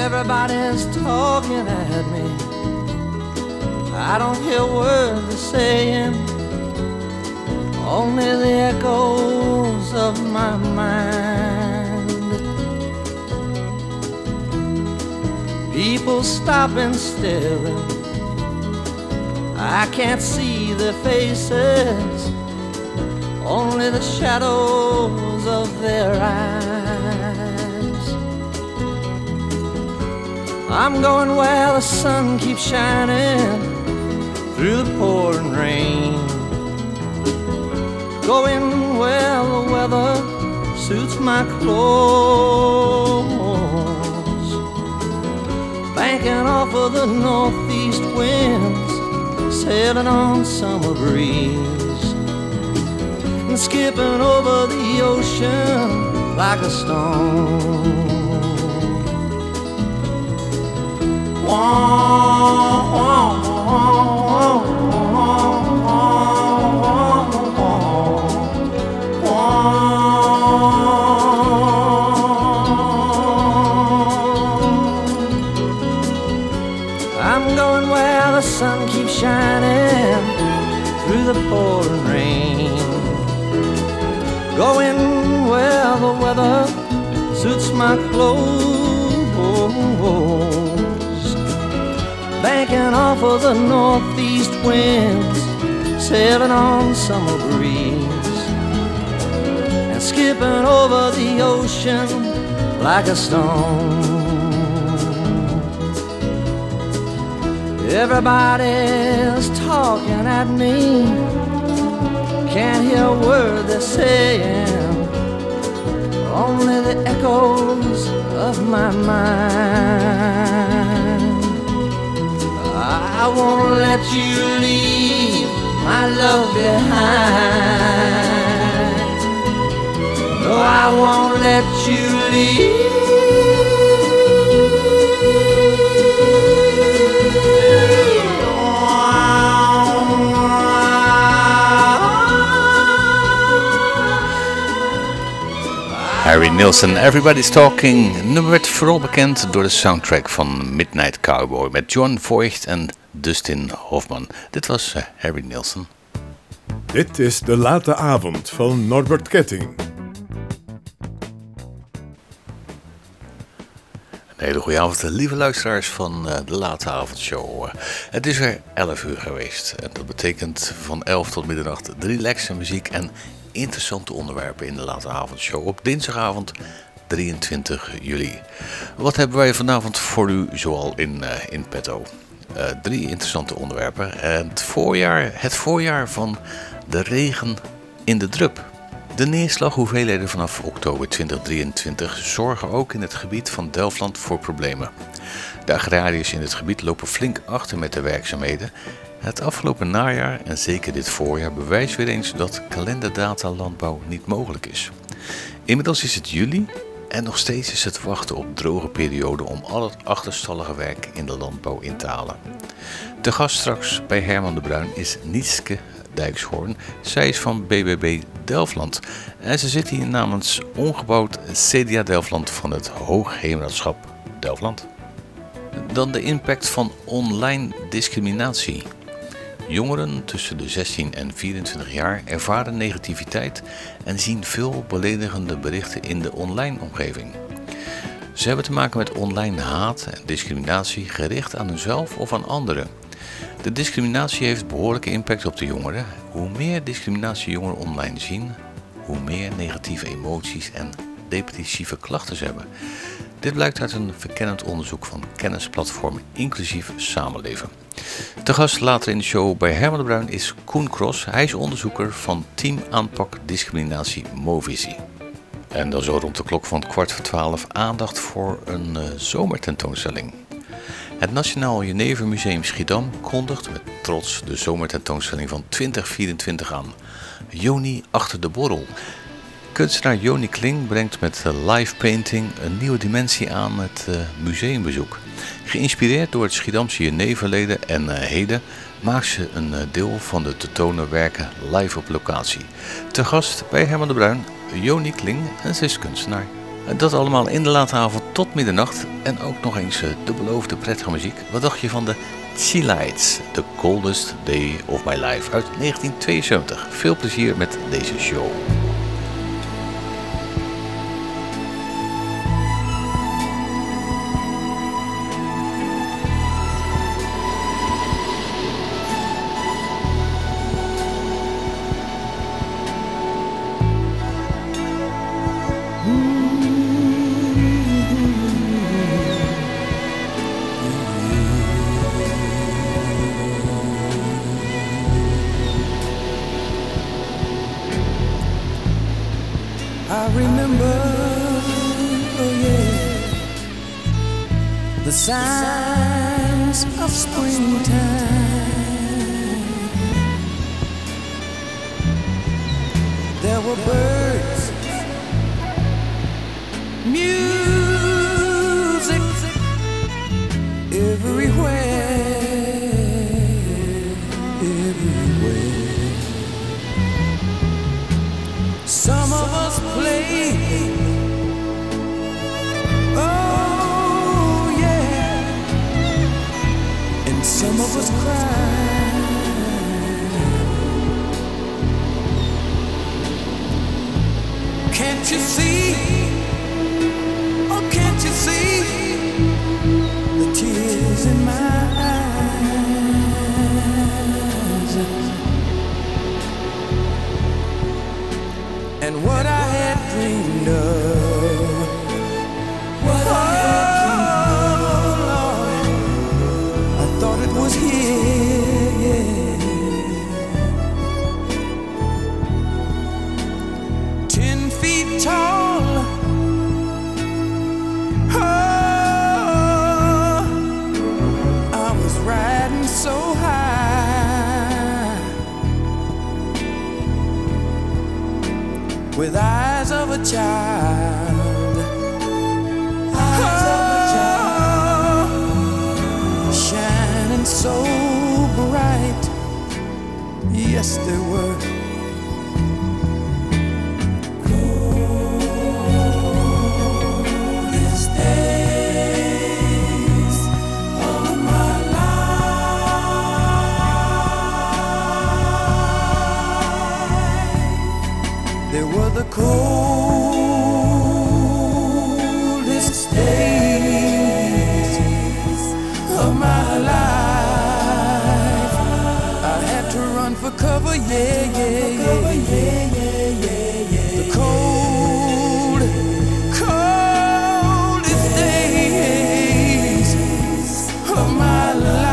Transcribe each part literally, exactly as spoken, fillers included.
Everybody's talking at me. I don't hear words they're saying, only the echoes of my mind. People stop and staring, I can't see their faces, only the shadows of their eyes. I'm going where the sun keeps shining through the pouring rain, going where the weather suits my clothes, banking off of the northeast winds, sailing on summer breeze, and skipping over the ocean like a stone. Wah, wah, wah, I'm going where the sun keeps shining through the pouring rain, going where the weather suits my clothes, banking off of the northeast winds, sailing on summer breeze, and skipping over the ocean like a stone. Everybody's talking at me, can't hear a word they're saying, only the echoes of my mind. I won't let you leave my love behind. No, I won't let you leave. Harry Nilsson, Everybody's Talking. Nummer werd vooral bekend door de soundtrack van Midnight Cowboy met John Voight en Dustin Hoffman. Dit was uh, Harry Nilsson. Dit is De Late Avond van Norbert Ketting. Een hele goede avond, lieve luisteraars van uh, De Late Avondshow. Uh, het is weer elf uur geweest en dat betekent van elf tot middernacht relaxe muziek en interessante onderwerpen in De Late Avondshow op dinsdagavond drieëntwintig juli. Wat hebben wij vanavond voor u zoal in, uh, in petto? Uh, drie interessante onderwerpen. Het voorjaar, het voorjaar van de regen in de drup. De neerslaghoeveelheden vanaf oktober tweeduizend drieëntwintig zorgen ook in het gebied van Delfland voor problemen. De agrariërs in het gebied lopen flink achter met de werkzaamheden. Het afgelopen najaar en zeker dit voorjaar bewijst weer eens dat kalenderdata landbouw niet mogelijk is. Inmiddels is het juli en nog steeds is het wachten op droge perioden om al het achterstallige werk in de landbouw in te halen. De gast straks bij Herman de Bruin is Nietske Dijkshoorn. Zij is van B B B Delfland en ze zit hier namens ongebouwd C D A Delfland van het Hoogheemraadschap Delfland. Dan de impact van online discriminatie. Jongeren tussen de zestien en vierentwintig jaar ervaren negativiteit en zien veel beledigende berichten in de online omgeving. Ze hebben te maken met online haat en discriminatie gericht aan hunzelf of aan anderen. De discriminatie heeft behoorlijke impact op de jongeren. Hoe meer discriminatie jongeren online zien, hoe meer negatieve emoties en depressieve klachten ze hebben. Dit blijkt uit een verkennend onderzoek van kennisplatform Inclusief Samenleven. De gast later in de show bij Herman de Bruin is Koen Cross. Hij is onderzoeker van Team Aanpak Discriminatie Movisie. En dan zo rond de klok van kwart voor twaalf aandacht voor een uh, zomertentoonstelling. Het Nationaal Jenever Museum Schiedam kondigt met trots de zomertentoonstelling van twintig vierentwintig aan. Joni achter de borrel. Kunstenaar Joni Kling brengt met live painting een nieuwe dimensie aan het uh, museumbezoek. Geïnspireerd door het Schiedamse Jeneverleden en uh, heden maakt ze een uh, deel van de te tonen werken live op locatie. Te gast bij Herman de Bruin, Joni Kling en ze is kunstenaar. En dat allemaal in de late avond tot middernacht. En ook nog eens de beloofde prettige muziek. Wat dacht je van de Chi-Lites, The Coldest Day of My Life uit negentien tweeënzeventig. Veel plezier met deze show. I remember, oh yeah, the signs of springtime. There were birds, music everywhere, everywhere. Some of us play, oh yeah, and some of us cry. Can't you see, oh can't you see, the tears in my eyes, and what I had dreamed of. What oh, I had dreamed of, Lord, I thought it was here, yeah. Ten feet tall, oh, I was riding so high, with eyes of a child, eyes oh, of a child, shining so bright. Yes, they were. Coldest days of my life. They were the coldest days of my life. I had to run for cover, yeah, yeah, yeah. The cold, coldest days of my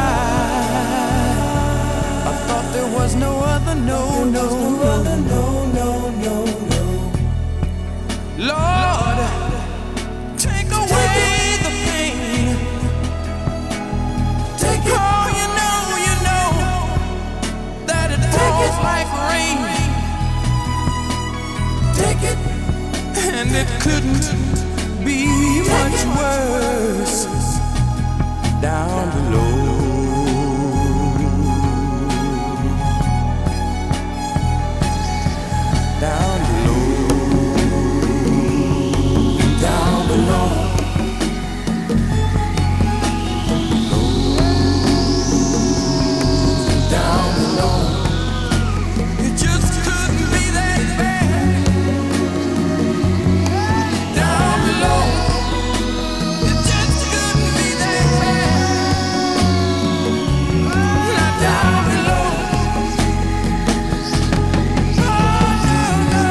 life. I thought there was no other, no, no, no, no, no, no, no. Lord, take away the pain. Take it. Oh, you know, you know that it falls like rain. Take it. And it couldn't be much worse down below. Down below. Down below. Down below. It just couldn't be that bad. Down below. It just couldn't be that bad. Not down below. Oh, no, no.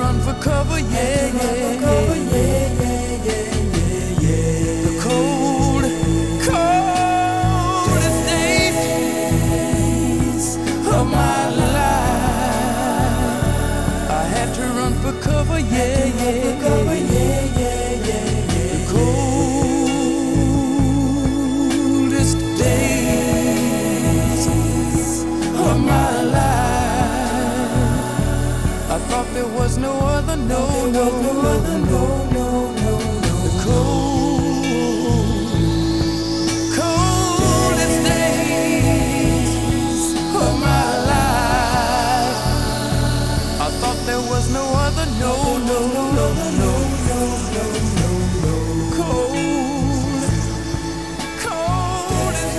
run for cover, yeah, yeah, yeah, yeah, yeah, yeah, yeah. The cold, coldest days of my life, I had to run for cover, yeah, yeah, yeah, yeah, yeah, yeah. The coldest days of my life. I thought there was no other, no, no, no other, no, no, no, no. The cold, coldest days of my life. I thought there was no other, no, no, no, no, no, no, no, no, no. Cold, coldest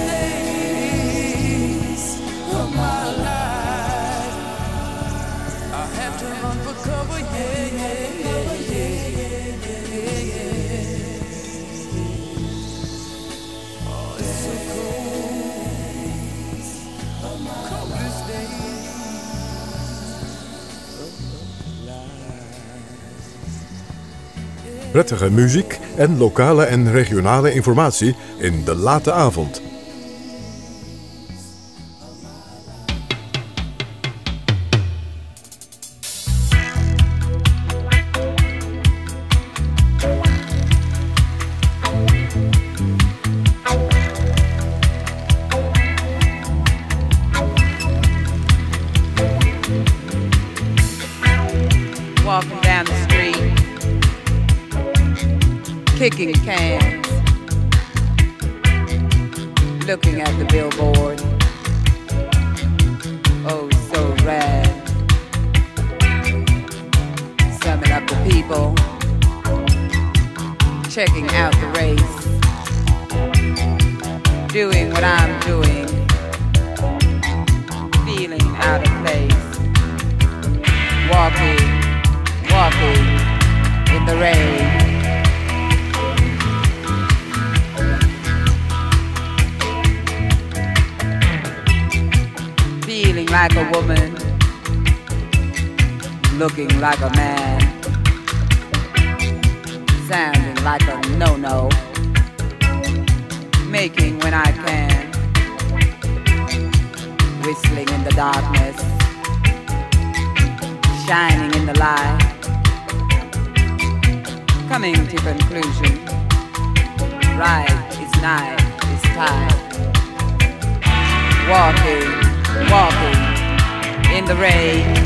days of my life. I had to run for cover, yeah, yeah, yeah, yeah, yeah, yeah, yeah. Oh, it's so cold, coldest days of life. Prettige muziek en lokale en regionale informatie in de late avond. Walking down the street, kicking cans, looking at the billboard. Oh, so rad. Summing up the people, checking out the race, doing what I'm doing, feeling out of place, walking. Walking in the rain, feeling like a woman, looking like a man, sounding like a no-no, making when I can, whistling in the darkness, shining in the light, coming to conclusion. Right is night is time. Walking, walking in the rain.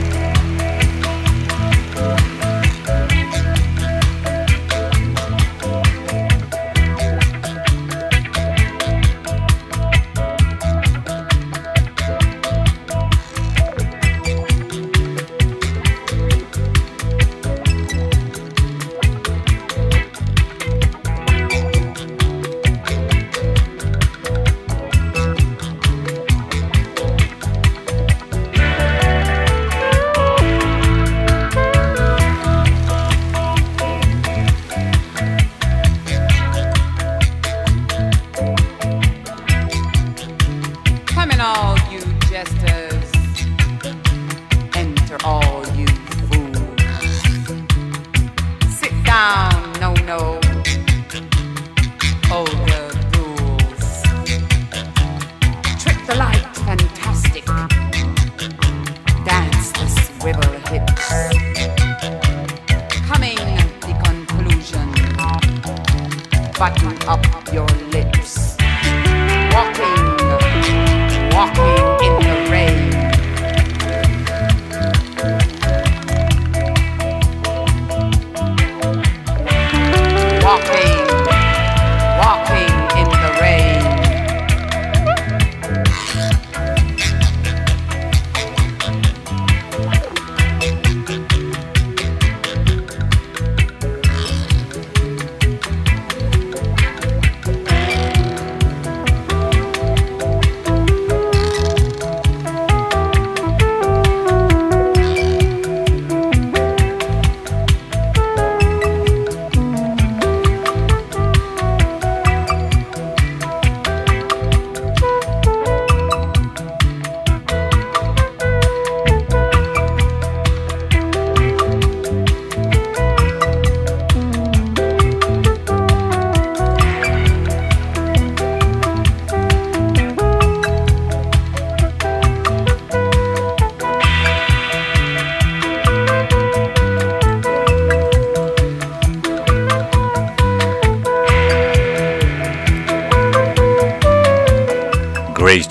Button up your lips. Walking, walking in the rain.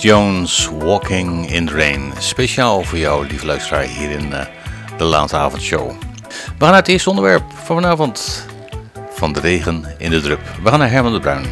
Jones, Walking in the Rain. Speciaal voor jou, lieve luisteraar, hier in uh, de Late Avondshow. We gaan naar het eerste onderwerp van vanavond. Van de regen in de drup. We gaan naar Herman de Bruin.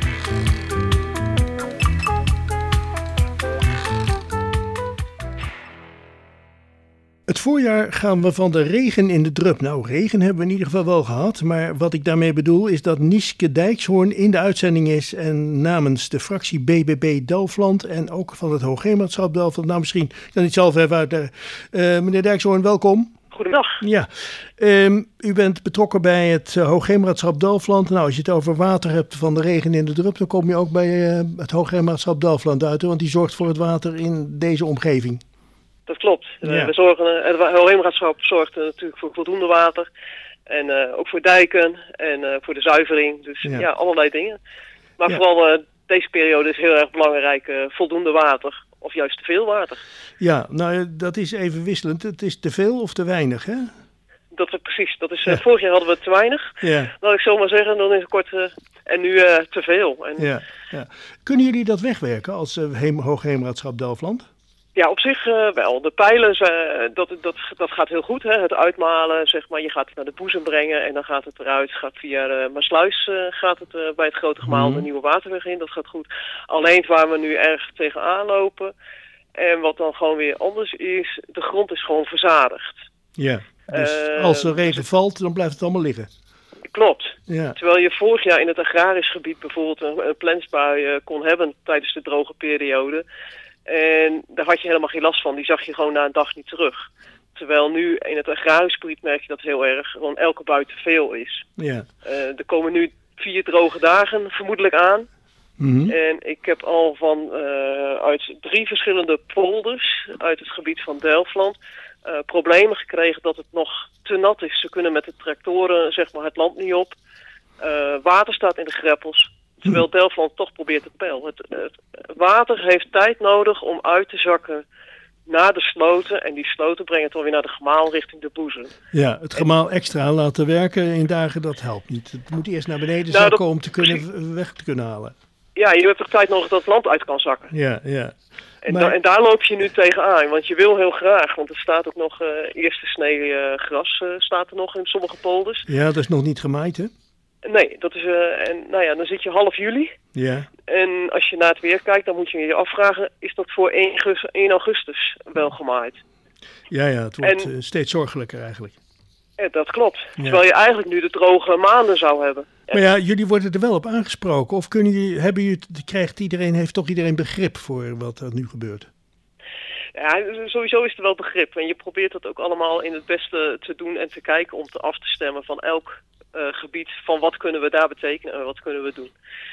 Het voorjaar gaan we van de regen in de drup. Nou, regen hebben we in ieder geval wel gehad. Maar wat ik daarmee bedoel is dat Nieske Dijkshoorn in de uitzending is. En namens de fractie B B B Delfland en ook van het Hoogheemraadschap Delfland. Nou, misschien kan ik het zelf even uitleggen. Uh, meneer Dijkshoorn, welkom. Goedendag. Ja, um, u bent betrokken bij het uh, Hoogheemraadschap Delfland. Nou, als je het over water hebt van de regen in de drup, dan kom je ook bij uh, het Hoogheemraadschap Delfland uit. Want die zorgt voor het water in deze omgeving. Dat klopt. Ja. We zorgen, het Hoogheemraadschap zorgt uh, natuurlijk voor voldoende water. En uh, ook voor dijken en uh, voor de zuivering. Dus ja, ja allerlei dingen. Maar ja. vooral uh, deze periode is heel erg belangrijk. Uh, voldoende water. Of juist te veel water. Ja, nou dat is even wisselend. Het is te veel of te weinig, hè? Dat is precies. Dat is, ja. uh, vorig jaar hadden we te weinig. Ja. Laat ik zo maar zeggen. Dan is het kort. Uh, en nu uh, te veel. En... Ja, ja. Kunnen jullie dat wegwerken als uh, Heem, Hoogheemraadschap Delfland? Ja, op zich uh, wel. De pijlen, uh, dat, dat, dat gaat heel goed. Hè? Het uitmalen, zeg maar. Je gaat het naar de boezem brengen en dan gaat het eruit. Gaat via de Maasluis uh, gaat het uh, bij het grote gemaal mm. de Nieuwe Waterweg in. Dat gaat goed. Alleen waar we nu erg tegenaan lopen en wat dan gewoon weer anders is, de grond is gewoon verzadigd. Ja, dus uh, als er regen valt, dan blijft het allemaal liggen. Klopt. Ja. Terwijl je vorig jaar in het agrarisch gebied bijvoorbeeld een, een plensbui uh, kon hebben tijdens de droge periode. En daar had je helemaal geen last van. Die zag je gewoon na een dag niet terug. Terwijl nu in het agrarisch gebied merk je dat heel erg. Gewoon elke bui te veel is. Ja. Uh, er komen nu vier droge dagen vermoedelijk aan. Mm-hmm. En ik heb al van uh, uit drie verschillende polders uit het gebied van Delfland uh, problemen gekregen dat het nog te nat is. Ze kunnen met de tractoren zeg maar het land niet op. Uh, water staat in de greppels. Terwijl Delfland toch probeert te peilen. Het, het water heeft tijd nodig om uit te zakken naar de sloten. En die sloten brengen het dan weer naar de gemaal richting de boezem. Ja, het gemaal extra laten werken in dagen, dat helpt niet. Het moet eerst naar beneden nou, zakken dat, om te kunnen, weg te kunnen halen. Ja, je hebt toch tijd nodig dat het land uit kan zakken. Ja, ja. En, maar... da- en daar loop je nu tegenaan. Want je wil heel graag, want er staat ook nog uh, eerste snee uh, gras uh, staat er nog in sommige polders. Ja, dat is nog niet gemaaid, hè? Nee, dat is, uh, en, nou ja, dan zit je half juli. Ja. En als je naar het weer kijkt, dan moet je je afvragen, is dat voor één augustus wel gemaaid? Ja, ja, het wordt en, uh, steeds zorgelijker eigenlijk. Ja, dat klopt. Ja. Terwijl je eigenlijk nu de droge maanden zou hebben. Maar ja, jullie worden er wel op aangesproken. Of kunnen jullie, hebben jullie, krijgt iedereen, heeft toch iedereen begrip voor wat er nu gebeurt? Ja, sowieso is er wel begrip. En je probeert dat ook allemaal in het beste te doen en te kijken om te af te stemmen van elk uh, gebied. Van wat kunnen we daar betekenen en wat kunnen we doen.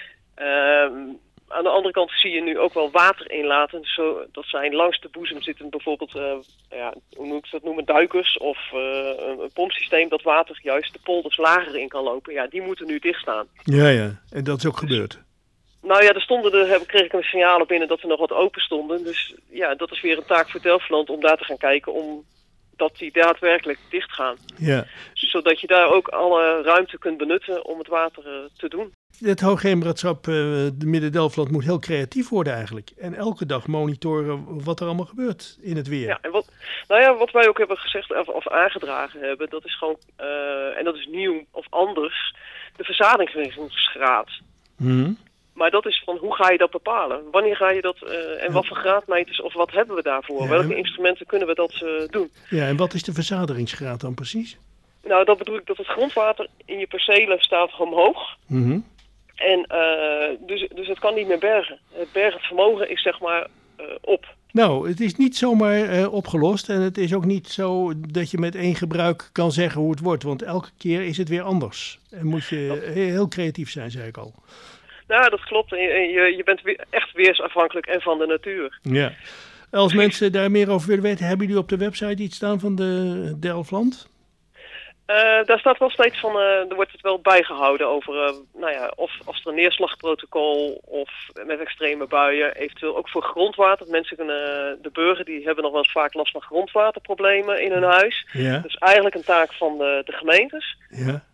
Uh, aan de andere kant zie je nu ook wel water inlaten. Zo, dat zijn langs de boezem zitten bijvoorbeeld, uh, ja, hoe moet ik dat noemen, duikers of uh, een, een pompsysteem dat water juist de polders lager in kan lopen. Ja, die moeten nu dichtstaan. Ja, ja. En dat is ook dus, gebeurd. Nou ja, er stonden er, heb, kreeg ik een signalen binnen dat er nog wat open stonden. Dus ja, dat is weer een taak voor Delfland om daar te gaan kijken om dat die daadwerkelijk dicht gaan. Ja. Zodat je daar ook alle ruimte kunt benutten om het water uh, te doen. Het Hoogheemraadschap uh, de Midden-Delfland moet heel creatief worden eigenlijk. En elke dag monitoren wat er allemaal gebeurt in het weer. Ja, en wat, nou ja, wat wij ook hebben gezegd of, of aangedragen hebben, dat is gewoon, uh, en dat is nieuw of anders, de verzadigingsgraad. Hmm. Maar dat is van, hoe ga je dat bepalen? Wanneer ga je dat, uh, en wat voor graadmeters of wat hebben we daarvoor? Ja, Welke en... instrumenten kunnen we dat uh, doen? Ja, en wat is de verzadigingsgraad dan precies? Nou, dat bedoel ik dat het grondwater in je percelen staat omhoog. Mm-hmm. En uh, dus, dus het kan niet meer bergen. Het bergend vermogen is zeg maar uh, op. Nou, het is niet zomaar uh, opgelost en het is ook niet zo dat je met één gebruik kan zeggen hoe het wordt. Want elke keer is het weer anders. En moet je dat... heel creatief zijn, zei ik al. Nou, dat klopt. En je, je bent weer, echt weersafhankelijk en van de natuur. Ja. Als mensen daar meer over willen weten, hebben jullie op de website iets staan van de Delfland? Uh, daar staat wel steeds van, uh, er wordt het wel bijgehouden over, uh, nou ja, of als er een neerslagprotocol of met extreme buien, eventueel ook voor grondwater. Mensen kunnen, de burger die hebben nog wel eens vaak last van grondwaterproblemen in hun huis. Ja. Dat is eigenlijk een taak van de, de gemeentes. Ja.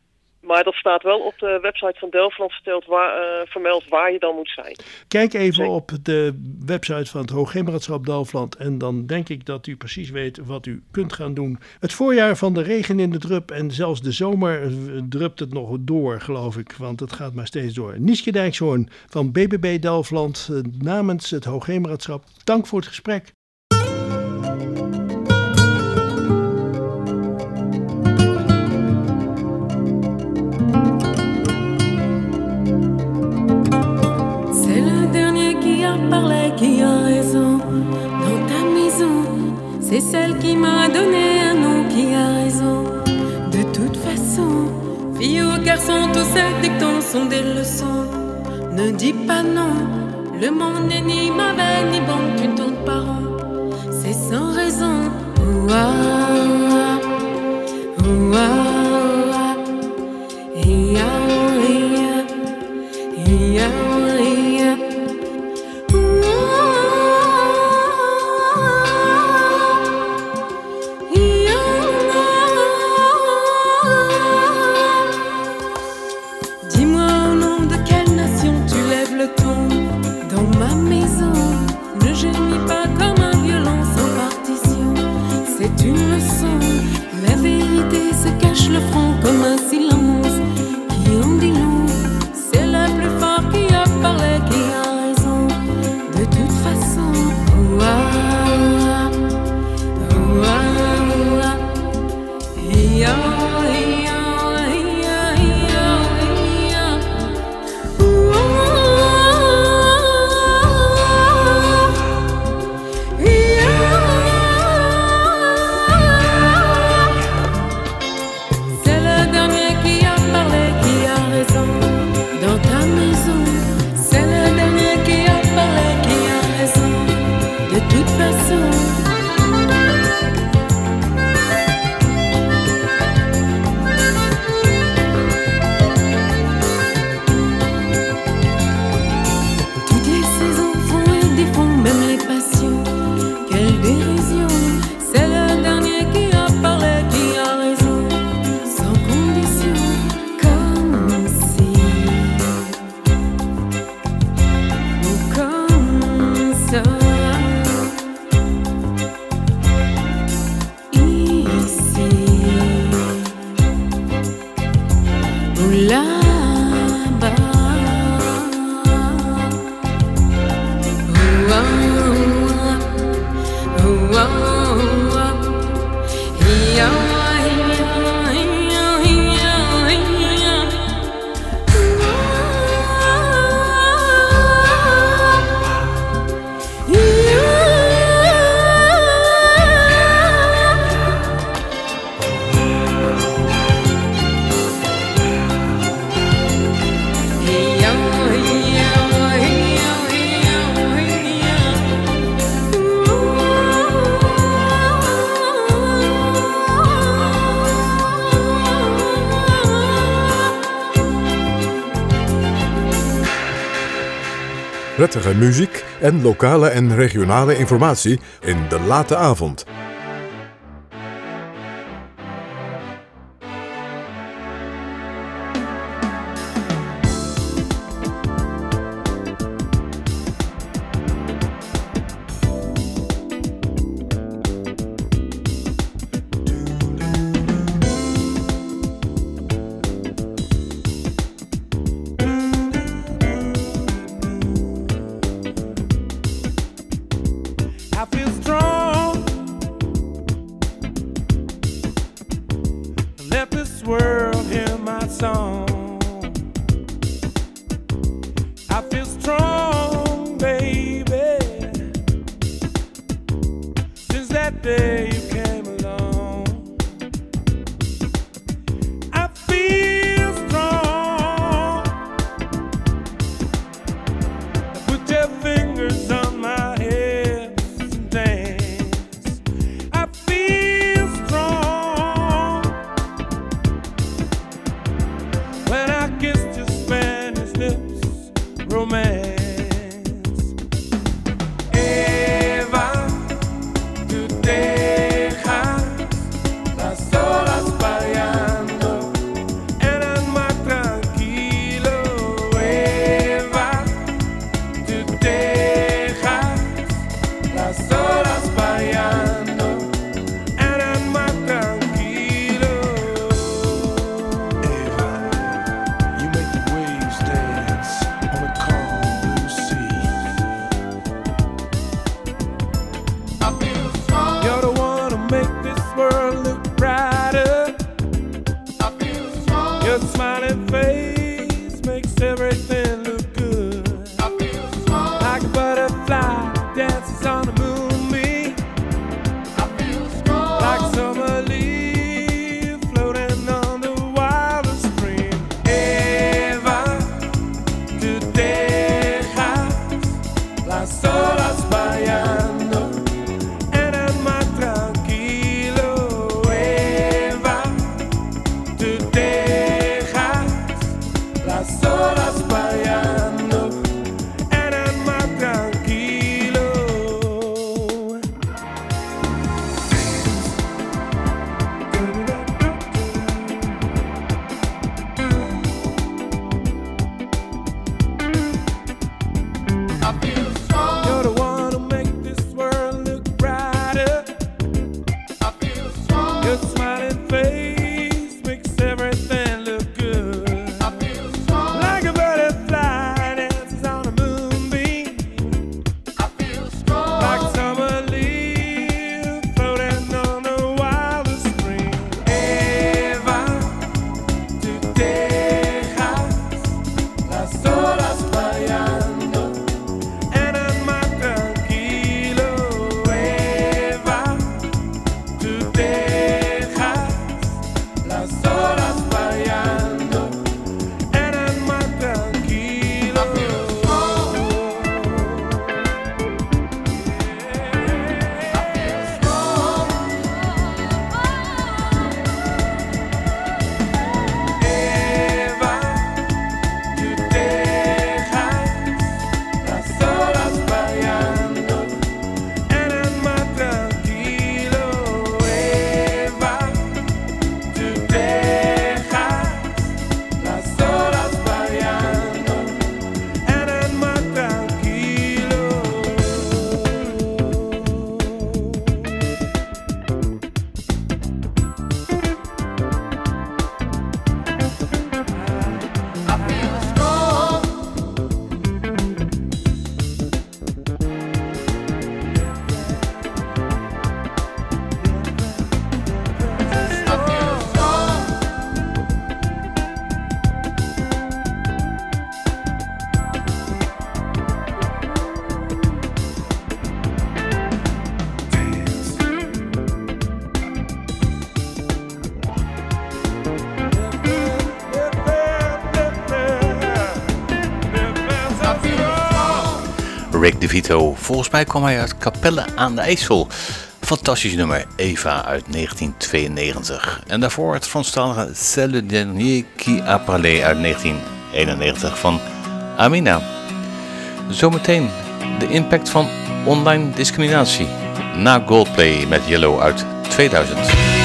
Maar dat staat wel op de website van Delftland verteld waar, uh, vermeld waar je dan moet zijn. Kijk even Zeker. op de website van het Hoogheemraadschap Delftland en dan denk ik dat u precies weet wat u kunt gaan doen. Het voorjaar van de regen in de drup en zelfs de zomer drupt het nog door, geloof ik, want het gaat maar steeds door. Nieske Dijkshoorn van B B B Delftland namens het Hoogheemraadschap, dank voor het gesprek. Qui a raison dans ta maison, c'est celle qui m'a donné un nom qui a raison. De toute façon, fille ou garçon, tous ces dictons sont des leçons. Ne dis pas non, le monde n'est ni mauvais ni bon, tu ne tournes pas rond, c'est sans raison. Ouah, ouah, iya, iya, iya, iya. Le front comme un silence qui en dit long. C'est le plus fort qui a parlé, qui a raison. De toute façon, ouah, ouah, ouah, iya, iya, iya, iya, iya. Ouah, iya. Dans ta maison, c'est le dernier qui a parlé, qui a raison. De toute façon, toutes les saisons font et défont, même les passions. Quelle dérision, c'est le dernier qui a parlé, qui a raison. Sans condition. Prettige muziek en lokale en regionale informatie in de late avond. Eva, tu t'es Rick DeVito. Volgens mij kwam hij uit Capelle aan de IJssel. Fantastisch nummer, Eva uit negentien tweeënnegentig. En daarvoor het Franstalige C'est le dernier qui a parlé uit negentien eenennegentig van Amina. Zometeen de impact van online discriminatie. Na Goldplay met Yellow uit tweeduizend.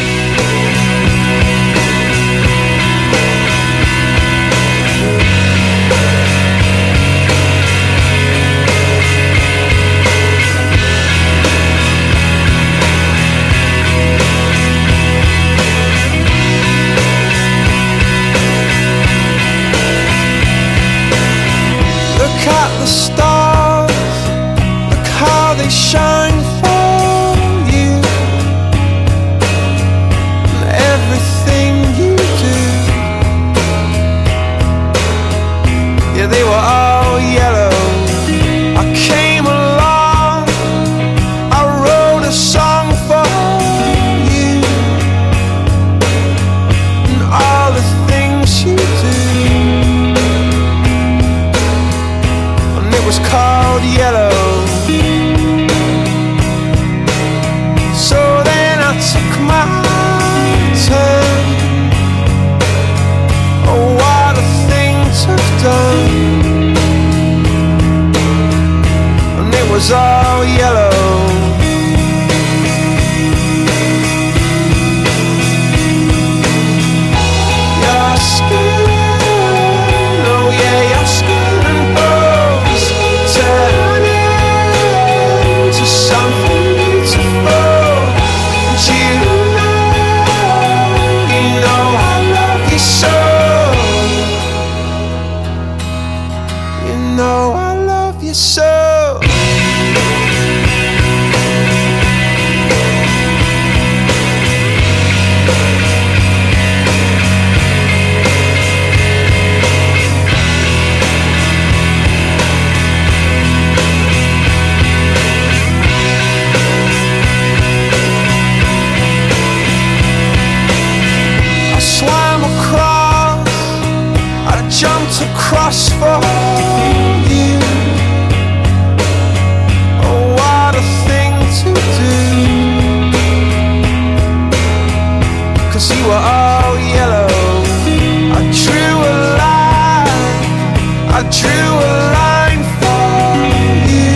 The stars, look how they shine for you, and everything you do, yeah, they were all yellow. I came along, I wrote a song for you, and all the things you do. Was called Yellow. So then I took my turn. Oh, what a thing to have done. And it was all yellow. Your skin, oh yeah, your skin and bones turn into something beautiful. And you know, you know I love you so. You know I love you so. Jumped across for you. Oh, what a thing to do. 'Cause you were all yellow. I drew a line, I drew a line for you.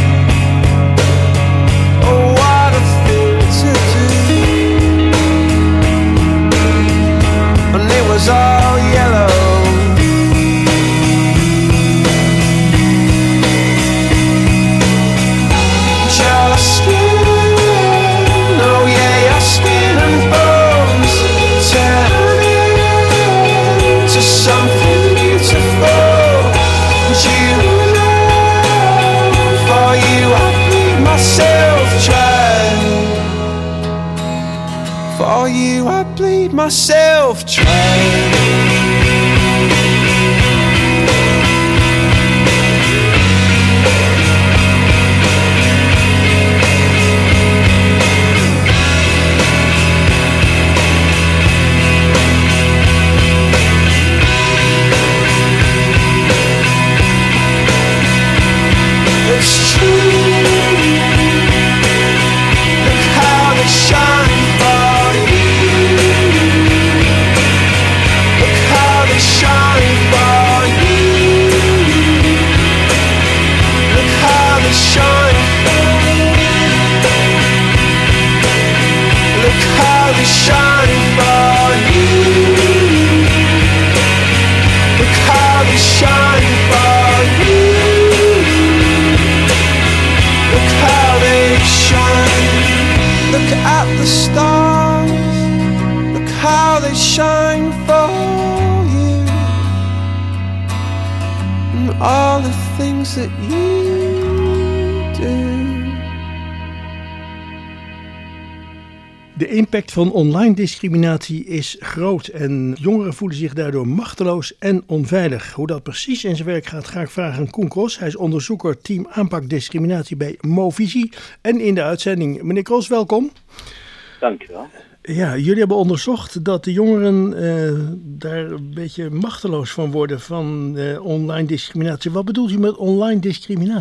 Oh, what a thing to do. And it was all yellow. Something beautiful, and you know, for you I bleed myself dry. For you I bleed myself dry. It's true. Look how they shine for you. Look how they shine for you. Look how they shine for you. Look how they shine for you. Look how they shine for you. Look how they shine. Look at the stars. Look how they shine for you. And all the things that you do. De impact van online discriminatie is groot en jongeren voelen zich daardoor machteloos en onveilig. Hoe dat precies in zijn werk gaat, ga ik vragen aan Koen Kros. Hij is onderzoeker team aanpak discriminatie bij Movisie en in de uitzending. Meneer Kros, welkom. Dankjewel. Ja, jullie hebben onderzocht dat de jongeren uh, daar een beetje machteloos van worden van uh, online discriminatie. Wat bedoelt u met online discriminatie?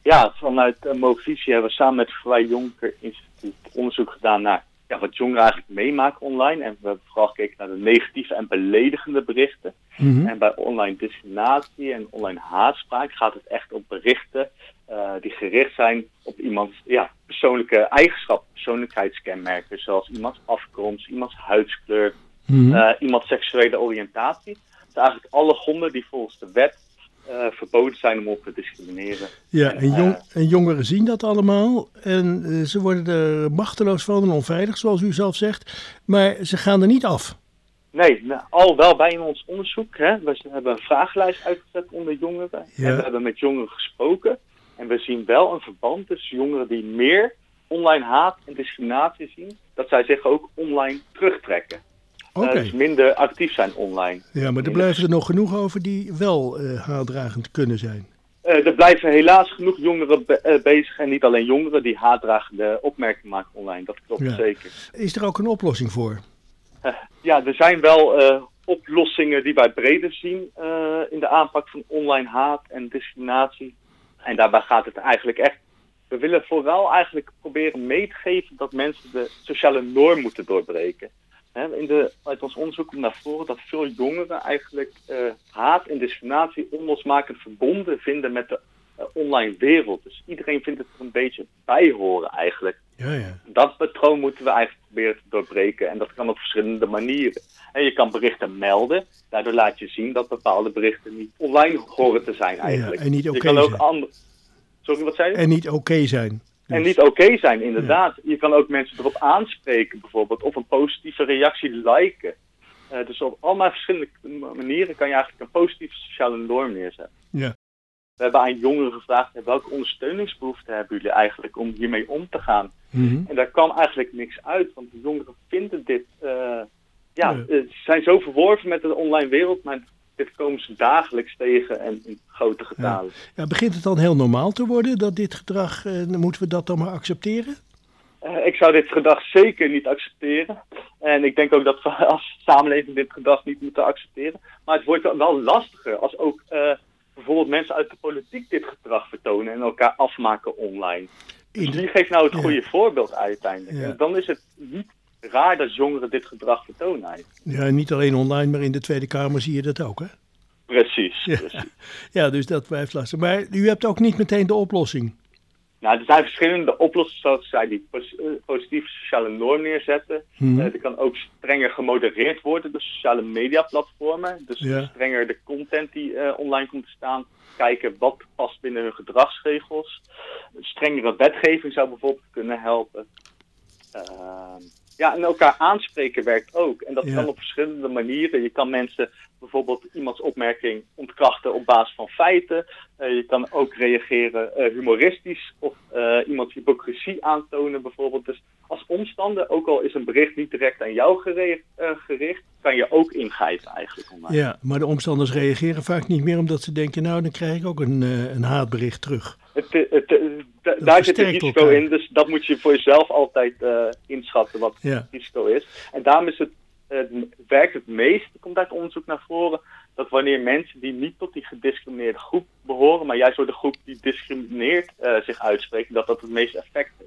Ja, vanuit uh, Movisie hebben we samen met het Vrij Jonker Instituut onderzoek gedaan naar ja, wat jongeren eigenlijk meemaken online. En we hebben vooral gekeken naar de negatieve en beledigende berichten. Mm-hmm. En bij online discriminatie en online haatspraak gaat het echt om berichten uh, die gericht zijn op iemands ja, persoonlijke eigenschappen, persoonlijkheidskenmerken, zoals iemands afkomst, iemands huidskleur, mm-hmm. uh, iemands seksuele oriëntatie. Dus eigenlijk alle gronden die volgens de wet Uh, verboden zijn om op te discrimineren. Ja, en, en, jong, en jongeren zien dat allemaal en uh, ze worden er machteloos van en onveilig, zoals u zelf zegt, maar ze gaan er niet af. Nee, nou, al wel bij in ons onderzoek. Hè. We hebben een vragenlijst uitgezet onder jongeren ja. en we hebben met jongeren gesproken en we zien wel een verband tussen jongeren die meer online haat en discriminatie zien, dat zij zich ook online terugtrekken. Okay. Uh, dus minder actief zijn online. Ja, maar er blijven er nog genoeg over die wel uh, haatdragend kunnen zijn. Uh, er blijven helaas genoeg jongeren be- uh, bezig en niet alleen jongeren die haatdragende opmerkingen maken online. Dat klopt ja. zeker. Is er ook een oplossing voor? Uh, ja, er zijn wel uh, oplossingen die wij breder zien uh, in de aanpak van online haat en discriminatie. En daarbij gaat het eigenlijk echt. We willen vooral eigenlijk proberen mee te geven dat mensen de sociale norm moeten doorbreken. In de, uit ons onderzoek komt naar voren dat veel jongeren eigenlijk uh, haat en discriminatie onlosmakend verbonden vinden met de uh, online wereld. Dus iedereen vindt het er een beetje bij horen eigenlijk. Ja, ja. Dat patroon moeten we eigenlijk proberen te doorbreken en dat kan op verschillende manieren. En je kan berichten melden, daardoor laat je zien dat bepaalde berichten niet online horen te zijn eigenlijk. Ja, en niet oké okay zijn. Andere... Sorry, wat zei je? En niet oké okay zijn. En niet oké okay zijn, inderdaad. Ja. Je kan ook mensen erop aanspreken, bijvoorbeeld, of een positieve reactie liken. Uh, dus op allemaal verschillende manieren kan je eigenlijk een positieve sociale norm neerzetten. Ja. We hebben aan jongeren gevraagd, welke ondersteuningsbehoeften hebben jullie eigenlijk om hiermee om te gaan? Mm-hmm. En daar kwam eigenlijk niks uit, want de jongeren vinden dit, uh, ja, ja. Uh, zijn zo verworven met de online wereld, maar dit komen ze dagelijks tegen en in grote getalen. Ja. Ja, begint het dan heel normaal te worden, dat dit gedrag, uh, moeten we dat dan maar accepteren? Uh, ik zou dit gedrag zeker niet accepteren. En ik denk ook dat we als samenleving dit gedrag niet moeten accepteren. Maar het wordt wel lastiger als ook uh, bijvoorbeeld mensen uit de politiek dit gedrag vertonen en elkaar afmaken online. Dus wie geeft nou het goede ja. voorbeeld uiteindelijk? Ja. En dan is het niet raar dat jongeren dit gedrag vertonen eigenlijk. Ja, niet alleen online, maar in de Tweede Kamer zie je dat ook, hè? Precies. Ja, precies. Ja, dus dat blijft lastig. Maar u hebt ook niet meteen de oplossing. Nou, er zijn verschillende oplossingen, zoals zij die positieve sociale norm neerzetten. Hmm. Uh, er kan ook strenger gemodereerd worden door sociale mediaplatformen. Dus ja. strenger de content die uh, online komt te staan. Kijken wat past binnen hun gedragsregels. Strengere wetgeving zou bijvoorbeeld kunnen helpen. Uh, ja, en elkaar aanspreken werkt ook. En dat ja. kan op verschillende manieren. Je kan mensen bijvoorbeeld iemands opmerking ontkrachten op basis van feiten. Uh, je kan ook reageren uh, humoristisch of uh, iemands hypocrisie aantonen bijvoorbeeld. Dus als omstander, ook al is een bericht niet direct aan jou gericht, uh, gericht kan je ook ingrijpen eigenlijk online. Ja, maar de omstanders reageren vaak niet meer omdat ze denken, nou dan krijg ik ook een, uh, een haatbericht terug. Het, het, het, d- daar zit een risico elkaar. in, dus dat moet je voor jezelf altijd uh, inschatten wat ja. het risico is. En daarom is het, uh, werkt het meest, komt uit onderzoek naar voren, dat wanneer mensen die niet tot die gediscrimineerde groep behoren, maar juist door de groep die discrimineert uh, zich uitspreken, dat dat het meeste effect heeft.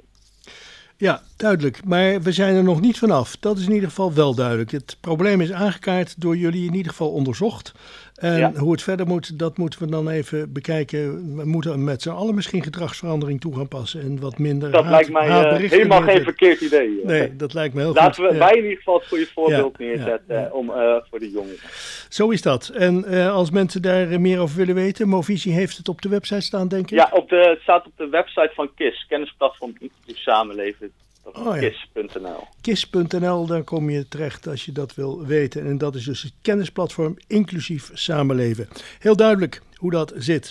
Ja, duidelijk. Maar we zijn er nog niet vanaf. Dat is in ieder geval wel duidelijk. Het probleem is aangekaart door jullie in ieder geval onderzocht. En ja. hoe het verder moet, dat moeten we dan even bekijken. We moeten met z'n allen misschien gedragsverandering toe gaan passen. En wat minder Dat haat, lijkt mij uh, helemaal geen verkeerd idee. Nee, dat lijkt me heel Laten goed. Laten we ja. wij in ieder geval het goede voorbeeld ja, neerzetten ja, ja. om, uh, voor de jongeren. Zo is dat. En uh, als mensen daar meer over willen weten, Movisie heeft het op de website staan, denk ik? Ja, op de, het staat op de website van K I S, Kennisplatform Inclusief Samenleven. Oh, ja. K I S punt n l. K I S punt n l, daar kom je terecht als je dat wil weten. En dat is dus het kennisplatform Inclusief Samenleven. Heel duidelijk hoe dat zit.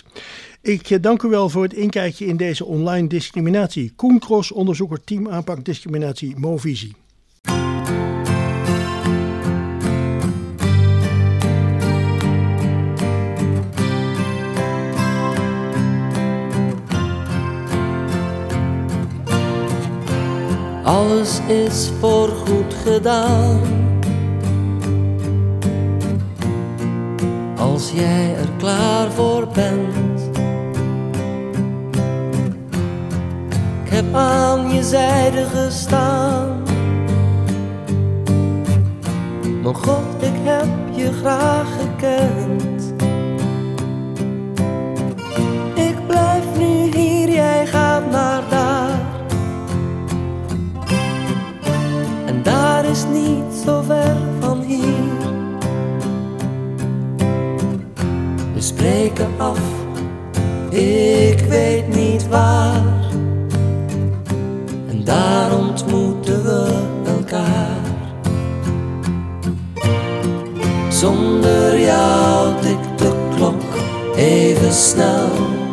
Ik dank u wel voor het inkijkje in deze online discriminatie. Koen Kros, onderzoeker team aanpak discriminatie Movisie. Alles is voorgoed gedaan. Als jij er klaar voor bent. heb aan je zijde gestaan. Mijn God, ik heb je graag gekend. Ik blijf nu hier, jij gaat naar daar. En daar is niet zo ver van hier. We spreken af, ik weet niet waar. En daar ontmoeten we elkaar. Zonder jou tikt de klok even snel.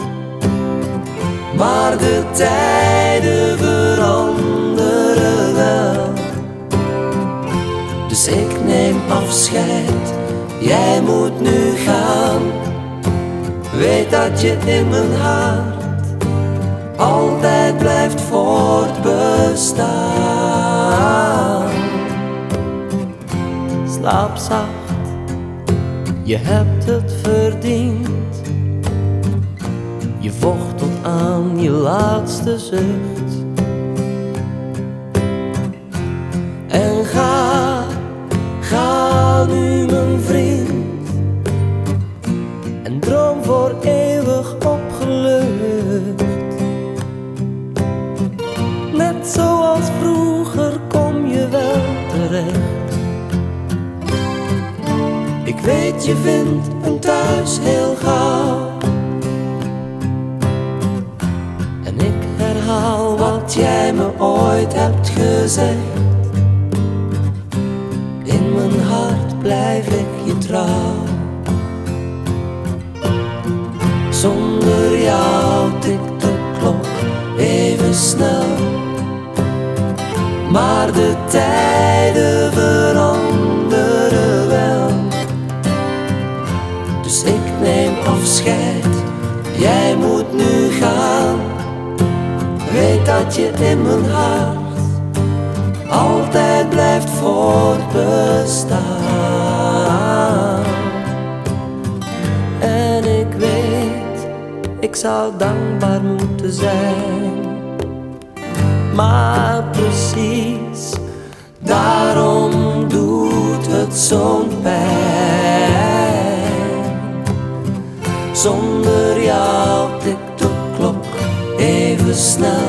Maar de tijden veranderen wel. Dus ik neem afscheid, jij moet nu gaan. Weet dat je in mijn hart altijd blijft voortbestaan. Slaap zacht, je hebt het verdiend. Je vocht tot aan je laatste zucht. En ga, ga nu mijn vriend. En droom voor eeuwig opgelucht. Net zoals vroeger kom je wel terecht. Ik weet je vindt een thuis heel gauw. En ik herhaal wat jij me ooit hebt gezegd. In mijn hart blijf ik je trouw. Zonder jou tikt de klok even snel. Maar de tijden veranderen wel. Dus ik neem afscheid, jij moet nu gaan. Weet dat je in mijn hart altijd blijft voortbestaan. En ik weet, ik zou dankbaar moeten zijn. Maar precies, daarom doet het zo'n pijn. Zonder jou tikt de klok even snel.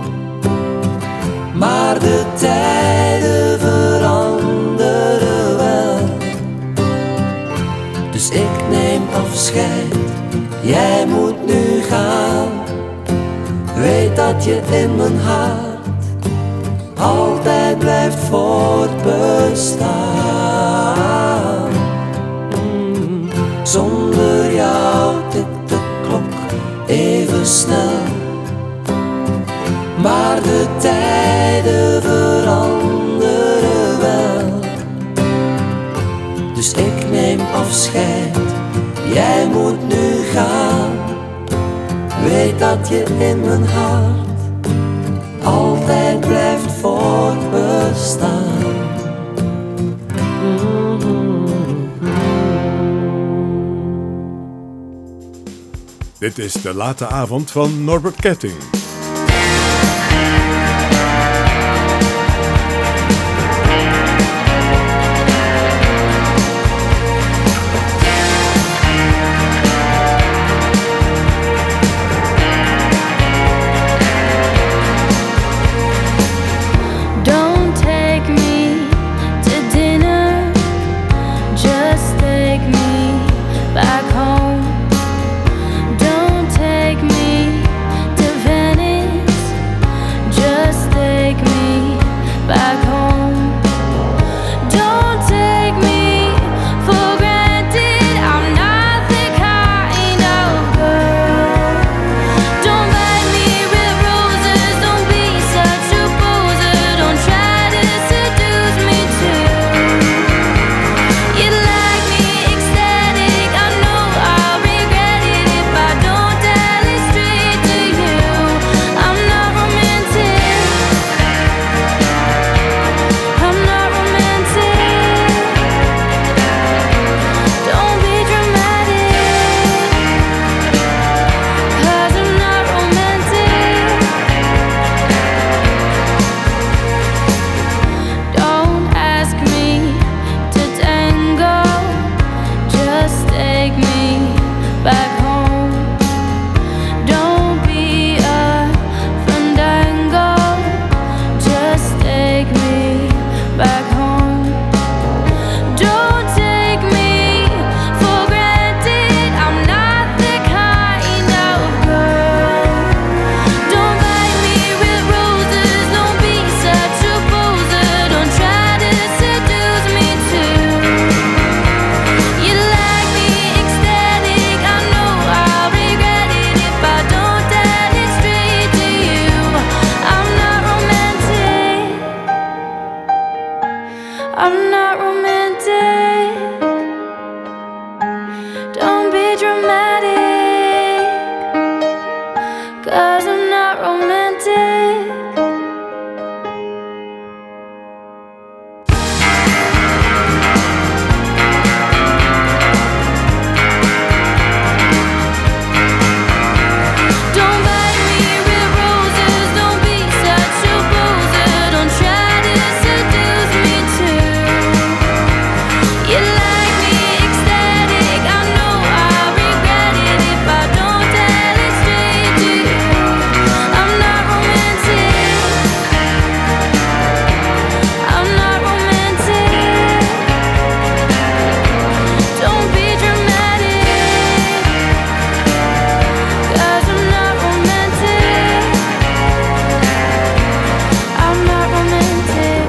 Maar de tijden veranderen wel. Dus ik neem afscheid, jij moet nu gaan. Weet dat je in mijn hart altijd blijft voortbestaan. Mm. Zonder jou tikt de klok even snel. Maar de tijden veranderen wel. Dus ik neem afscheid, jij moet nu gaan. Weet dat je in mijn hart altijd blijft voortbestaan. Mm-hmm. Dit is De Late Avond van Norbert Ketting. Back home, don't take me to Venice. I'm not romantic. Don't be dramatic, 'cause I'm not romantic. Don't bite me with roses, don't be such a poser, don't try to seduce me too. You like me ecstatic, I know I'll regret it if I don't tell it straight to you. I'm not romantic, I'm not romantic. Don't be dramatic, 'cause I'm not romantic. I'm not romantic.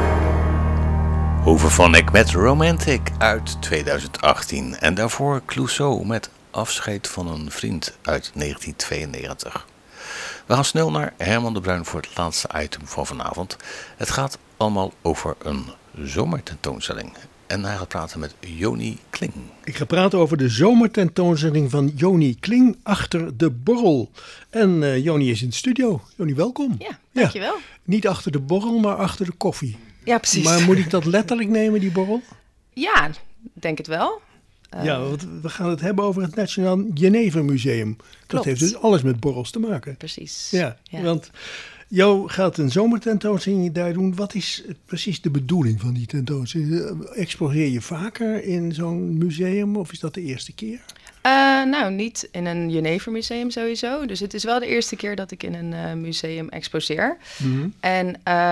Hooverphonic met Romantic uit tweeduizend achttien. En daarvoor Clouseau met Afscheid van een vriend uit negentien tweeënnegentig. We gaan snel naar Herman de Bruin voor het laatste item van vanavond. Het gaat allemaal over een zomertentoonstelling. En hij gaat praten met Joni Kling. Ik ga praten over de zomertentoonstelling van Joni Kling achter de borrel. En uh, Joni is in de studio. Joni, welkom. Ja, dankjewel. Ja, niet achter de borrel, maar achter de koffie. Ja, precies. Maar moet ik dat letterlijk nemen, die borrel? Ja, denk het wel. Uh, Ja, want we gaan het hebben over het Nationaal Jenever Museum. Dat Klopt. heeft dus alles met borrels te maken. Precies. Ja, Ja. want jou gaat een zomertentoonstelling daar doen. Wat is precies de bedoeling van die tentoonstelling? Exposeer je vaker in zo'n museum of is dat de eerste keer? Uh, nou, niet in een Jenever museum sowieso. Dus het is wel de eerste keer dat ik in een uh, museum exposeer. Mm-hmm. En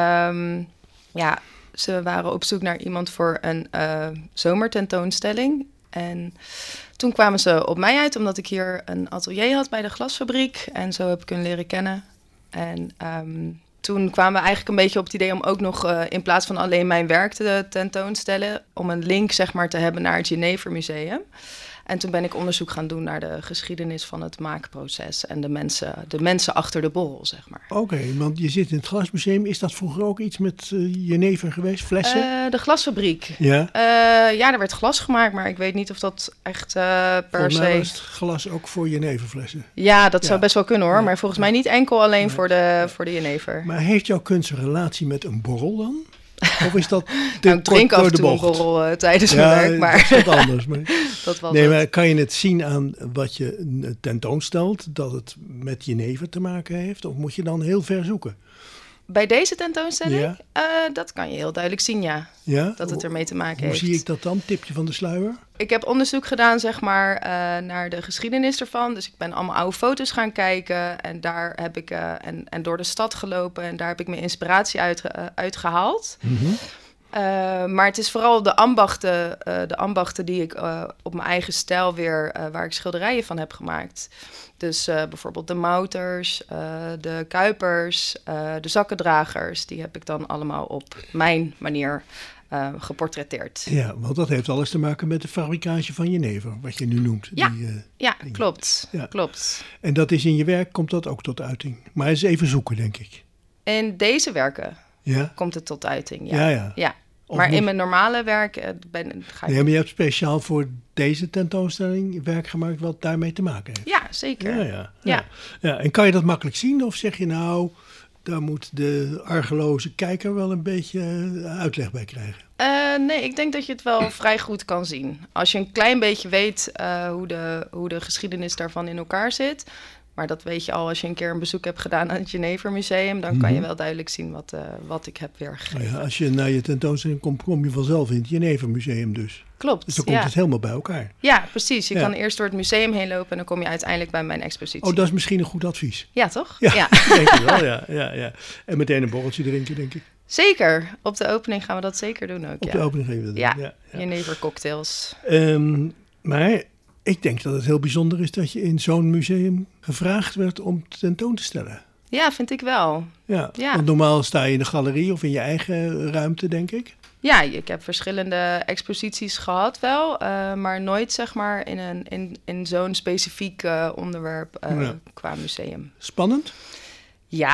um, ja, ze waren op zoek naar iemand voor een uh, zomertentoonstelling. En toen kwamen ze op mij uit, omdat ik hier een atelier had bij de glasfabriek. En zo heb ik hun leren kennen. En um, toen kwamen we eigenlijk een beetje op het idee om ook nog uh, in plaats van alleen mijn werk te tentoonstellen, om een link zeg maar te hebben naar het Jenever Museum. En toen ben ik onderzoek gaan doen naar de geschiedenis van het maakproces en de mensen, de mensen achter de borrel, zeg maar. Oké, okay, want je zit in het Glasmuseum. Is dat vroeger ook iets met uh, Jenever geweest, flessen? Uh, de glasfabriek. Ja. Uh, ja, er werd glas gemaakt, maar ik weet niet of dat echt uh, per volgens se... mij was het glas ook voor Jeneverflessen. Ja, dat ja. zou best wel kunnen hoor, ja. maar volgens mij niet enkel alleen nee. voor, de, voor de Jenever. Maar heeft jouw kunst een relatie met een borrel dan? Of is dat te nou, ik drink kort af en door de toe een bocht? borrel uh, tijdens ja, mijn werk, maar... dat is wat anders. Maar... dat was nee, het. maar kan je het zien aan wat je tentoonstelt, dat het met Jenever te maken heeft? Of moet je dan heel ver zoeken? Bij deze tentoonstelling? Ja. Uh, dat kan je heel duidelijk zien, ja. Ja? Dat het ermee te maken Hoe heeft. zie ik dat dan? Tipje van de sluier? Ik heb onderzoek gedaan, zeg maar, uh, naar de geschiedenis ervan. Dus ik ben allemaal oude foto's gaan kijken. En daar heb ik uh, en, en door de stad gelopen. En daar heb ik mijn inspiratie uit, uh, uitgehaald. Mm-hmm. Uh, maar het is vooral de ambachten, uh, de ambachten die ik uh, op mijn eigen stijl weer, uh, waar ik schilderijen van heb gemaakt. Dus uh, bijvoorbeeld de mouters, uh, de kuipers, uh, de zakkendragers. Die heb ik dan allemaal op mijn manier uh, geportretteerd. Ja, want dat heeft alles te maken met de fabricage van Jenever, wat je nu noemt. Ja, die, uh, ja dingen. klopt, Ja. klopt. En dat is in je werk, komt dat ook tot uiting. Maar eens even zoeken, denk ik. In deze werken Ja? komt het tot uiting, ja. Ja, ja. ja. Of Maar moet- in mijn normale werk uh, ben, ga ik... Nee, maar je hebt speciaal voor deze tentoonstelling werk gemaakt wat daarmee te maken heeft. Ja, zeker. Ja, ja, ja. Ja. ja. En kan je dat makkelijk zien? Of zeg je nou, daar moet de argeloze kijker wel een beetje uitleg bij krijgen? Uh, nee, ik denk dat je het wel vrij goed kan zien. Als je een klein beetje weet uh, hoe, de, hoe de geschiedenis daarvan in elkaar zit. Maar dat weet je al als je een keer een bezoek hebt gedaan aan het Jenever Museum. Dan kan je wel duidelijk zien wat, uh, wat ik heb weergegeven. Nou ja, als je naar je tentoonstelling komt, kom je vanzelf in het Jenever Museum dus. Klopt, Dus dan komt ja. het helemaal bij elkaar. Ja, precies. Je Ja. kan eerst door het museum heen lopen en dan kom je uiteindelijk bij mijn expositie. Oh, dat is misschien een goed advies. Ja, toch? Ja, ja. denk ik wel, ja, ja, ja. En meteen een borreltje drinken, denk ik. Zeker. Op de opening gaan we dat zeker doen ook. Op ja. de opening geven we dat. Ja, ja, ja. Jenever cocktails. Um, maar ik denk dat het heel bijzonder is dat je in zo'n museum gevraagd werd om tentoon te stellen. Ja, vind ik wel. Ja, Ja. want normaal sta je in de galerie of in je eigen ruimte, denk ik. Ja, ik heb verschillende exposities gehad wel, uh, maar nooit zeg maar in, een, in, in zo'n specifiek uh, onderwerp uh, Ja. qua museum. Spannend? Ja,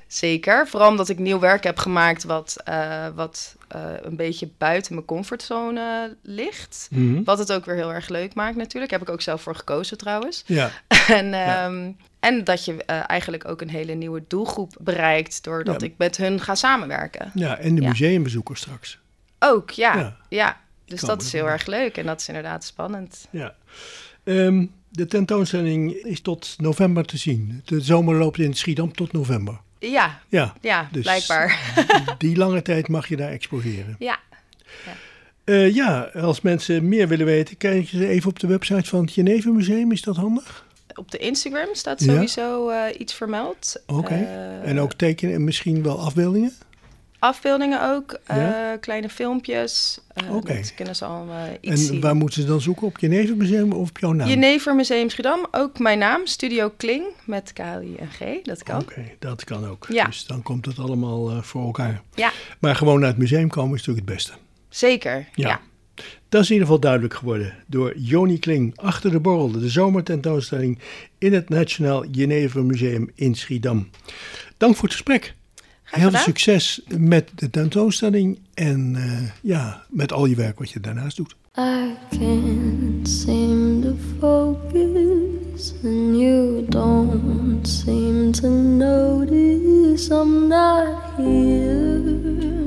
zeker. Vooral omdat ik nieuw werk heb gemaakt wat, uh, wat uh, een beetje buiten mijn comfortzone ligt. Mm-hmm. Wat het ook weer heel erg leuk maakt natuurlijk. Heb ik ook zelf voor gekozen trouwens. Ja. en, um, ja. en dat je uh, eigenlijk ook een hele nieuwe doelgroep bereikt doordat ja. ik met hun ga samenwerken. Ja, en de ja. museumbezoekers straks. Ook, ja. ja. ja. Dus kan dat is heel erg leuk en dat is inderdaad spannend. Ja. Um, de tentoonstelling is tot november te zien. De zomer loopt in Schiedam tot november. Ja, ja, ja dus blijkbaar. Die lange tijd mag je daar exposeren. Ja. Ja. Uh, ja, als mensen meer willen weten, kijk je even op de website van het Geneve Museum. Is dat handig? Op de Instagram staat sowieso ja. uh, iets vermeld. Oké. Okay. Uh, en ook tekenen en misschien wel afbeeldingen? Afbeeldingen ook, ja? uh, kleine filmpjes. Uh, Oké. Okay. kunnen ze al uh, iets en zien. En waar moeten ze dan zoeken? Op Jenever Museum of op jouw naam? Jenever Museum Schiedam. Ook mijn naam, Studio Kling, met K L I en G. Dat kan. Oké, okay, dat kan ook. Ja. Dus dan komt het allemaal uh, voor elkaar. Ja. Maar gewoon naar het museum komen is natuurlijk het beste. Zeker, ja. ja. Dat is in ieder geval duidelijk geworden door Joni Kling. Achter de borrel, de zomertentoonstelling in het Nationaal Jenever Museum in Schiedam. Dank voor het gesprek. Heel veel succes met de tentoonstelling en uh, ja, met al je werk wat je daarnaast doet. I can't seem to focus and you don't seem to notice I'm not here.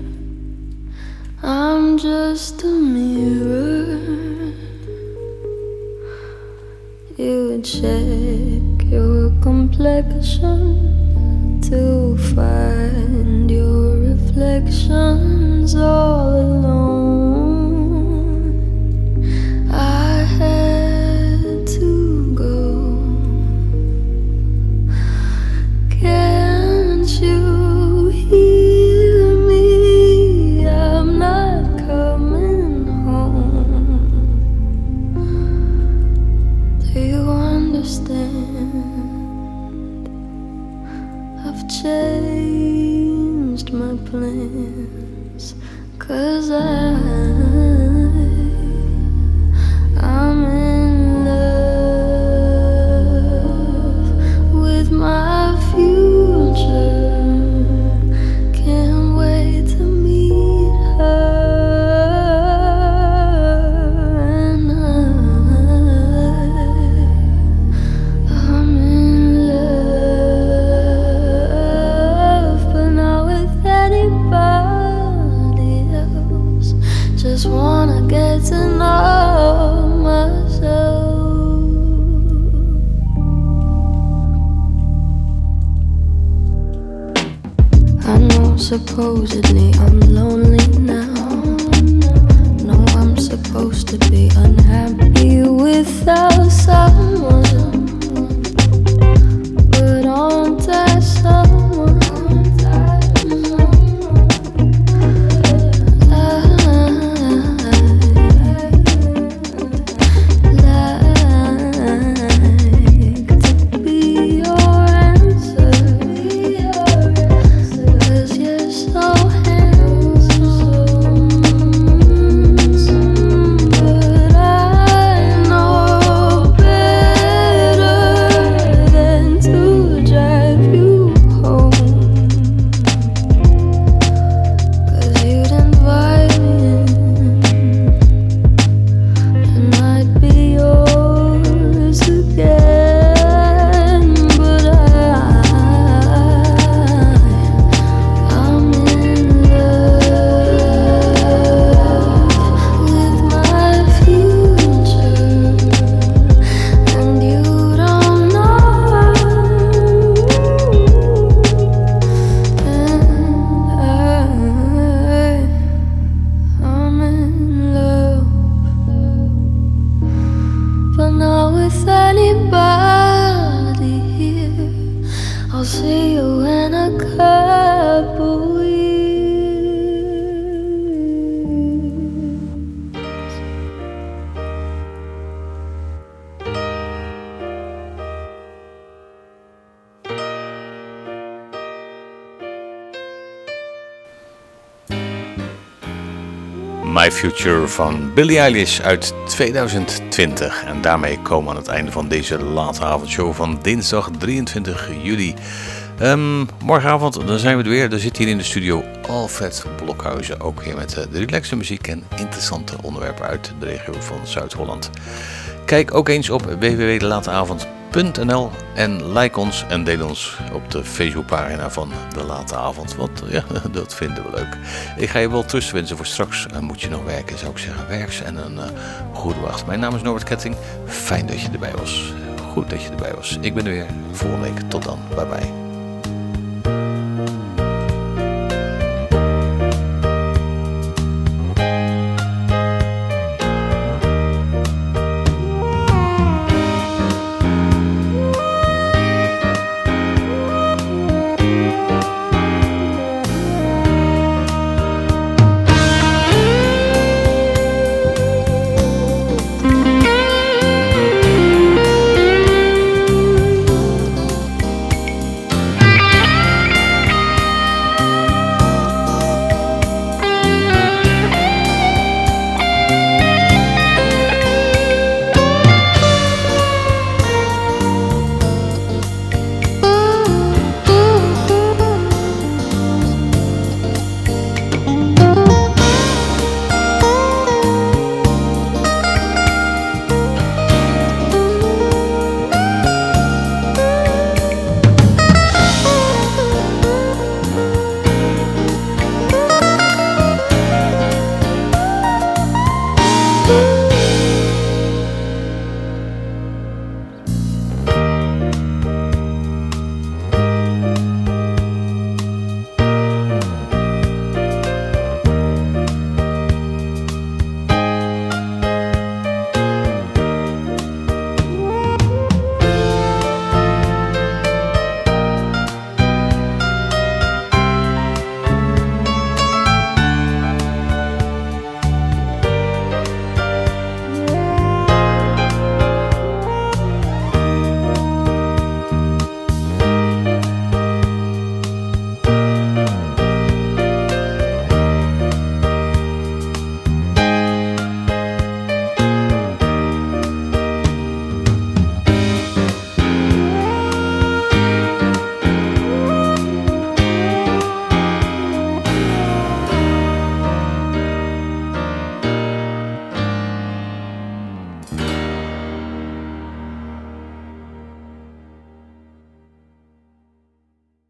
I'm just a mirror. You check your complexion to find your reflections all alone. I had to go. Can't you hear me? I'm not coming home. Do you understand? I've changed my plans, 'cause I, I'm in love with my future. Can't wait to meet her, and I, I'm in love, but not with anybody else. Just wanna get to know myself. I know supposedly I'm lonely now. No, I'm supposed to be unhappy without someone, but aren't I someone? My Future van Billie Eilish uit tweeduizend twintig. En daarmee komen we aan het einde van deze late avondshow van dinsdag drieëntwintig juli Um, morgenavond dan zijn we er weer. Er zit hier in de studio Alfred Blokhuizen. Ook weer met uh, de relaxe muziek en interessante onderwerpen uit de regio van Zuid-Holland. Kijk ook eens op w w w punt de late avond punt n l en like ons en deel ons op de Facebookpagina van De Late Avond. Want ja, dat vinden we leuk. Ik ga je wel troost wensen voor straks. En moet je nog werken, zou ik zeggen. Werks en een uh, goede wacht. Mijn naam is Norbert Ketting. Fijn dat je erbij was. Goed dat je erbij was. Ik ben er weer volgende week. Tot dan. Bye bye.